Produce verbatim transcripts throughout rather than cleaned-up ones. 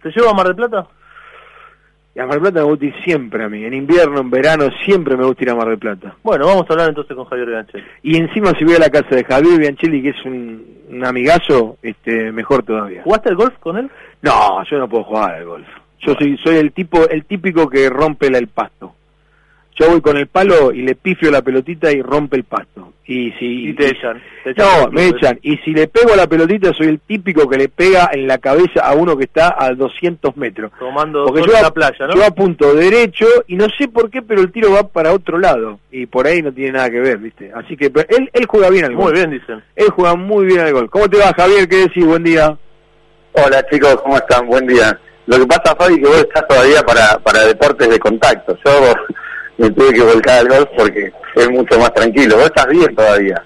¿Te llevo a Mar del Plata? Y a Mar del Plata me gusta ir siempre a mí, en invierno, en verano, siempre me gusta ir a Mar del Plata. Bueno, vamos a hablar entonces con Javier Bianchelli. Y encima si voy a la casa de Javier Bianchelli, que es un, un amigazo, este, mejor todavía. ¿Jugaste al golf con él? No, yo no puedo jugar al golf. Yo soy soy el tipo el típico que rompe la, el pasto. Yo voy con el palo y le pifio la pelotita y rompe el pasto. Y si y te echan. Te echan no, me echan. Y si le pego a la pelotita, soy el típico que le pega en la cabeza a uno que está a doscientos metros. Tomando Porque sol yo en a, la playa, ¿no? yo apunto derecho y no sé por qué, pero el tiro va para otro lado. Y por ahí no tiene nada que ver, ¿viste? Así que pero él él juega bien al Muy gol. bien, dicen. Él juega muy bien al gol. ¿Cómo te va, Javier? ¿Qué decís? Buen día. Hola chicos, ¿cómo están? Buen día. Lo que pasa, Fabi, que vos estás todavía para, para deportes de contacto. Yo me tuve que volcar al golf porque es mucho más tranquilo. Vos estás bien todavía.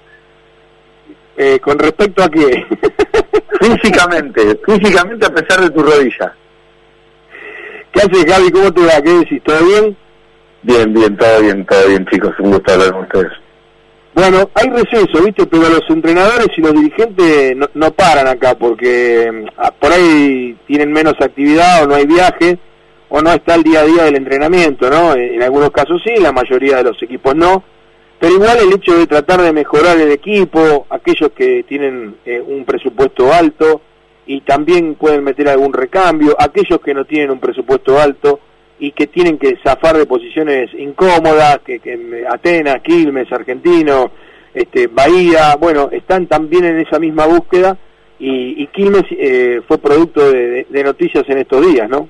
Eh, ¿Con respecto a qué? Físicamente, físicamente a pesar de tu rodilla. ¿Qué haces, Gaby? ¿Cómo te va? ¿Qué decís? ¿Todo bien? Bien, bien, todo bien, todo bien chicos. Un gusto hablar con ustedes. Bueno, hay receso, ¿viste? Pero los entrenadores y los dirigentes no, no paran acá porque ah, por ahí tienen menos actividad o no hay viaje o no está el día a día del entrenamiento, ¿no? En, en algunos casos sí, la mayoría de los equipos no. Pero igual el hecho de tratar de mejorar el equipo, aquellos que tienen eh, un presupuesto alto y también pueden meter algún recambio, aquellos que no tienen un presupuesto alto y que tienen que zafar de posiciones incómodas, que, que Atenas, Quilmes, Argentino, este, Bahía, bueno, están también en esa misma búsqueda y, y Quilmes eh, fue producto de, de, de noticias en estos días, ¿no?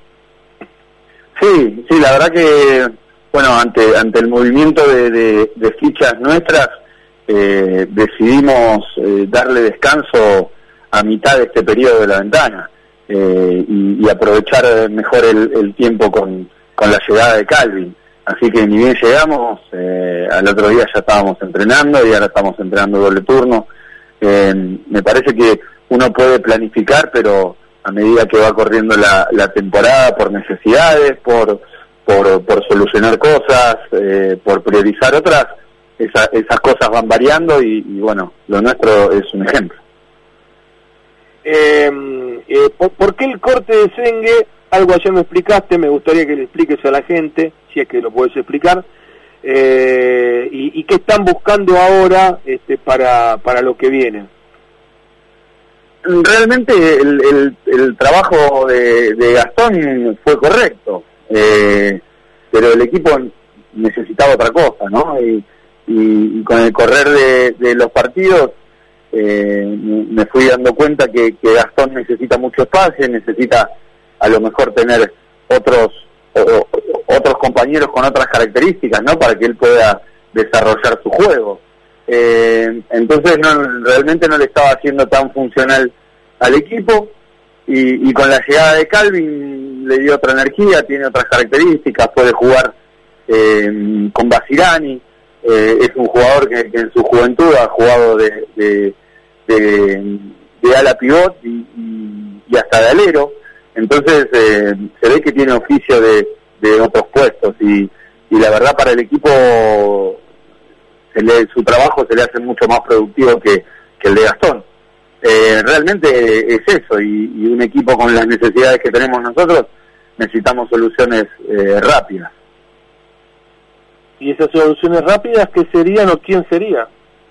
Sí, sí, la verdad que, bueno, ante ante el movimiento de, de, de fichas nuestras, eh, decidimos eh, darle descanso a mitad de este periodo de la ventana eh, y, y aprovechar mejor el, el tiempo con con la llegada de Calvin, así que ni bien llegamos, eh, al otro día ya estábamos entrenando y ahora estamos entrenando doble turno. Eh, me parece que uno puede planificar, pero a medida que va corriendo la, la temporada, por necesidades, por por, por solucionar cosas, eh, por priorizar otras, esa, esas cosas van variando y, y bueno, lo nuestro es un ejemplo. Eh, eh, ¿por, ¿Por qué el corte de Sengue? Algo ayer me explicaste, me gustaría que le expliques a la gente, si es que lo puedes explicar, eh, y, y qué están buscando ahora este, para, para lo que viene. Realmente el, el, el trabajo de, de Gastón fue correcto, eh, pero el equipo necesitaba otra cosa, ¿no? Y, y, y con el correr de, de los partidos eh, me fui dando cuenta que, que Gastón necesita mucho espacio, necesita a lo mejor tener otros o, otros compañeros con otras características, ¿no? Para que él pueda desarrollar su juego. Eh, entonces no, realmente no le estaba haciendo tan funcional al equipo y, y con la llegada de Calvin le dio otra energía, tiene otras características, puede jugar eh, con Basirani, eh, es un jugador que, que en su juventud ha jugado de, de, de, de ala pivot y, y, y hasta de alero. Entonces eh, se ve que tiene oficio de, de otros puestos y, y la verdad para el equipo se le, su trabajo se le hace mucho más productivo que, que el de Gastón. Eh, realmente es eso y, y un equipo con las necesidades que tenemos nosotros necesitamos soluciones eh, rápidas. ¿Y esas soluciones rápidas qué serían o quién sería?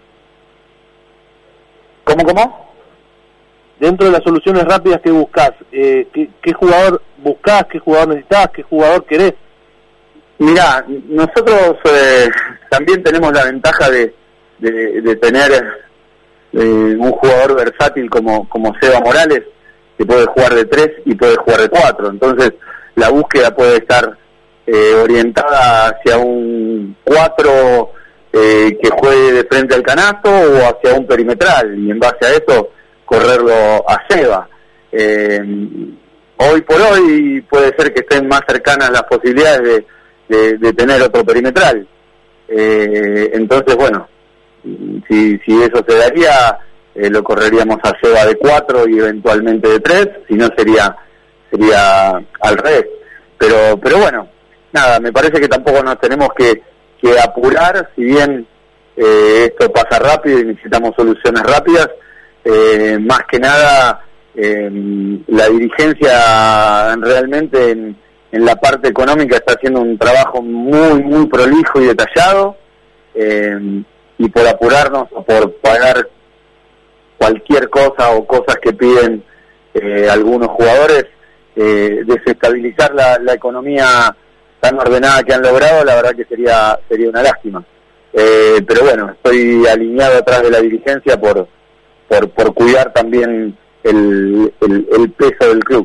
¿Cómo, cómo? Dentro de las soluciones rápidas que buscás, eh, ¿qué, ¿qué jugador buscás, qué jugador necesitás, qué jugador querés? Mirá, nosotros eh, también tenemos la ventaja de, de, de tener eh, un jugador versátil como, como Seba Morales, que puede jugar de tres y puede jugar de cuatro, entonces la búsqueda puede estar eh, orientada hacia un cuatro eh, que juegue de frente al canasto o hacia un perimetral, y en base a eso correrlo a Seba. Eh, hoy por hoy puede ser que estén más cercanas las posibilidades de, de, de tener otro perimetral. Eh, entonces, bueno, si, si eso se daría, eh, lo correríamos a Seba de cuatro y eventualmente de tres, si no sería sería al revés. Pero, pero bueno, nada, me parece que tampoco nos tenemos que, que apurar, si bien eh, esto pasa rápido y necesitamos soluciones rápidas. Eh, más que nada eh, la dirigencia realmente en, en la parte económica está haciendo un trabajo muy, muy prolijo y detallado, eh, y por apurarnos o por pagar cualquier cosa o cosas que piden eh, algunos jugadores, eh, desestabilizar la, la economía tan ordenada que han logrado, la verdad que sería sería una lástima. Eh, pero bueno, estoy alineado atrás de la dirigencia por por, por cuidar también el, el, el peso del club.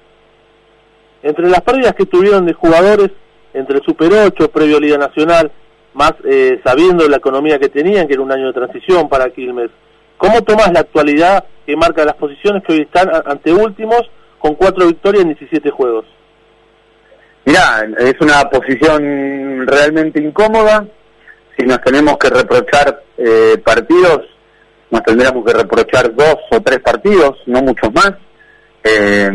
Entre las pérdidas que tuvieron de jugadores, entre el Super ocho, previo a Liga Nacional, más eh, sabiendo la economía que tenían, que era un año de transición para Quilmes, ¿cómo tomás la actualidad que marca las posiciones que hoy están anteúltimos con cuatro victorias en diecisiete juegos? Mirá, es una posición realmente incómoda. Si nos tenemos que reprochar eh, partidos, nos tendríamos que reprochar dos o tres partidos, no muchos más. Eh,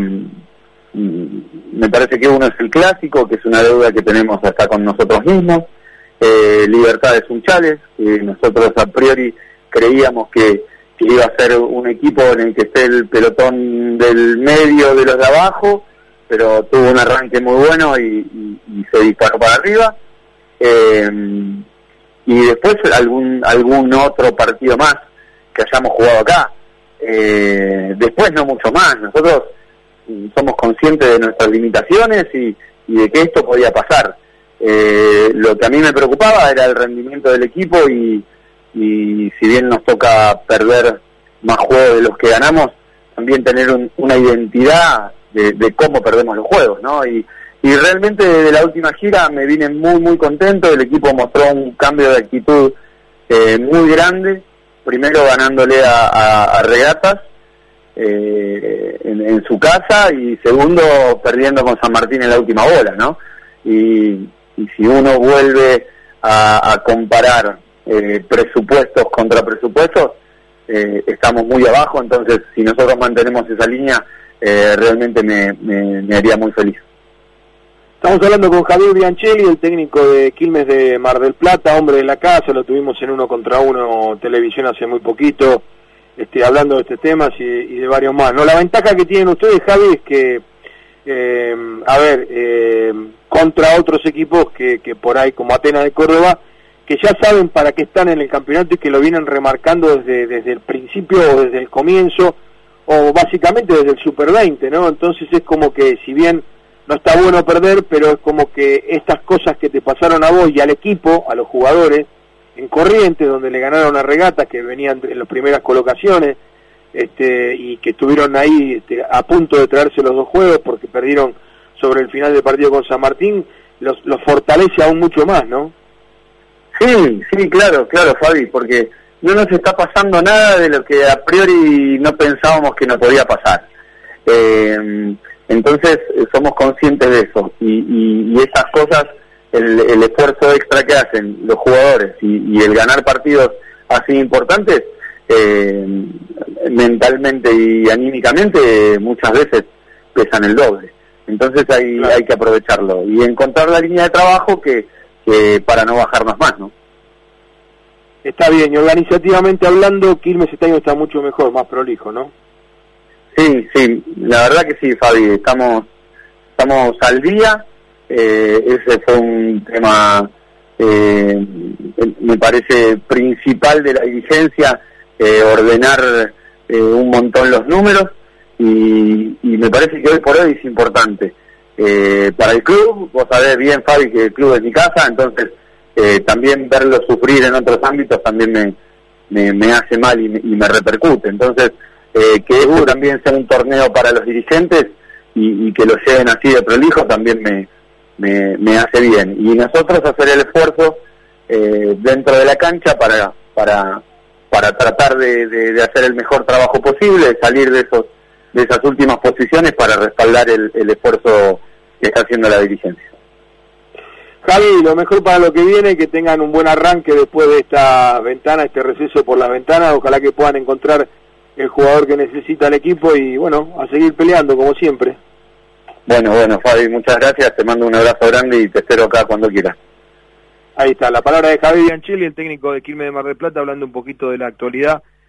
me parece que uno es el clásico, que es una deuda que tenemos acá con nosotros mismos. Eh, Libertad de Sunchales, que nosotros a priori creíamos que, que iba a ser un equipo en el que esté el pelotón del medio de los de abajo, pero tuvo un arranque muy bueno y, y, y se disparó para arriba. Eh, y después algún algún otro partido más que hayamos jugado acá. Eh, después no mucho más. Nosotros somos conscientes de nuestras limitaciones y, y de que esto podía pasar. Eh, lo que a mí me preocupaba era el rendimiento del equipo y, y si bien nos toca perder más juegos de los que ganamos, también tener un, una identidad de, de cómo perdemos los juegos, ¿no? Y, y realmente de la última gira me vine muy muy contento. El equipo mostró un cambio de actitud eh, muy grande, primero ganándole a, a, a Regatas eh, en, en su casa y segundo perdiendo con San Martín en la última bola, ¿no? Y, y si uno vuelve a, a comparar eh, presupuestos contra presupuestos, eh, estamos muy abajo. Entonces si nosotros mantenemos esa línea, eh, realmente me, me, me haría muy feliz. Estamos hablando con Javier Bianchelli, el técnico de Quilmes de Mar del Plata, hombre de la casa, lo tuvimos en Uno contra Uno televisión hace muy poquito, este, hablando de estos temas y, y de varios más. No, la ventaja que tienen ustedes, Javi, es que, eh, a ver, eh, contra otros equipos que, que por ahí, como Atenas de Córdoba, que ya saben para qué están en el campeonato y que lo vienen remarcando desde, desde el principio o desde el comienzo, o básicamente desde el Super veinte, ¿no? Entonces es como que, si bien no está bueno perder, pero es como que estas cosas que te pasaron a vos y al equipo, a los jugadores, en Corrientes, donde le ganaron a Regatas, que venían en las primeras colocaciones, este, y que estuvieron ahí este, a punto de traerse los dos juegos porque perdieron sobre el final del partido con San Martín, los, los fortalece aún mucho más, ¿no? Sí, sí, claro, claro, Fabi, porque no nos está pasando nada de lo que a priori no pensábamos que nos podía pasar. Eh, entonces somos conscientes de eso y, y, y esas cosas, el, el esfuerzo extra que hacen los jugadores y, y el ganar partidos así importantes, eh, mentalmente y anímicamente muchas veces pesan el doble. Entonces hay, claro, hay que aprovecharlo y encontrar la línea de trabajo que, que para no bajarnos más, ¿no? Está bien, y organizativamente hablando, Quilmes este año está mucho mejor, más prolijo, ¿no? Sí, sí, la verdad que sí, Fabi, estamos estamos al día. Eh, ese fue un tema, eh, me parece, principal de la dirigencia, eh, ordenar eh, un montón los números, y, y me parece que hoy por hoy es importante. Eh, para el club, vos sabés bien, Fabi, que el club es mi casa, entonces eh, también verlo sufrir en otros ámbitos también me, me, me hace mal y me, y me repercute. Entonces, Eh, que esto también sea un torneo para los dirigentes y, y que lo lleven así de prolijo también me, me, me hace bien. Y nosotros hacer el esfuerzo eh, dentro de la cancha para para para tratar de, de, de hacer el mejor trabajo posible, salir de esos de esas últimas posiciones para respaldar el, el esfuerzo que está haciendo la dirigencia. Javi, lo mejor para lo que viene, que tengan un buen arranque después de esta ventana, este receso por las ventanas. Ojalá que puedan encontrar el jugador que necesita el equipo y bueno, a seguir peleando como siempre. Bueno, bueno, Fabi, muchas gracias, te mando un abrazo grande y te espero acá cuando quieras. Ahí está, la palabra de Javier Bianchelli, el técnico de Quilmes de Mar del Plata, hablando un poquito de la actualidad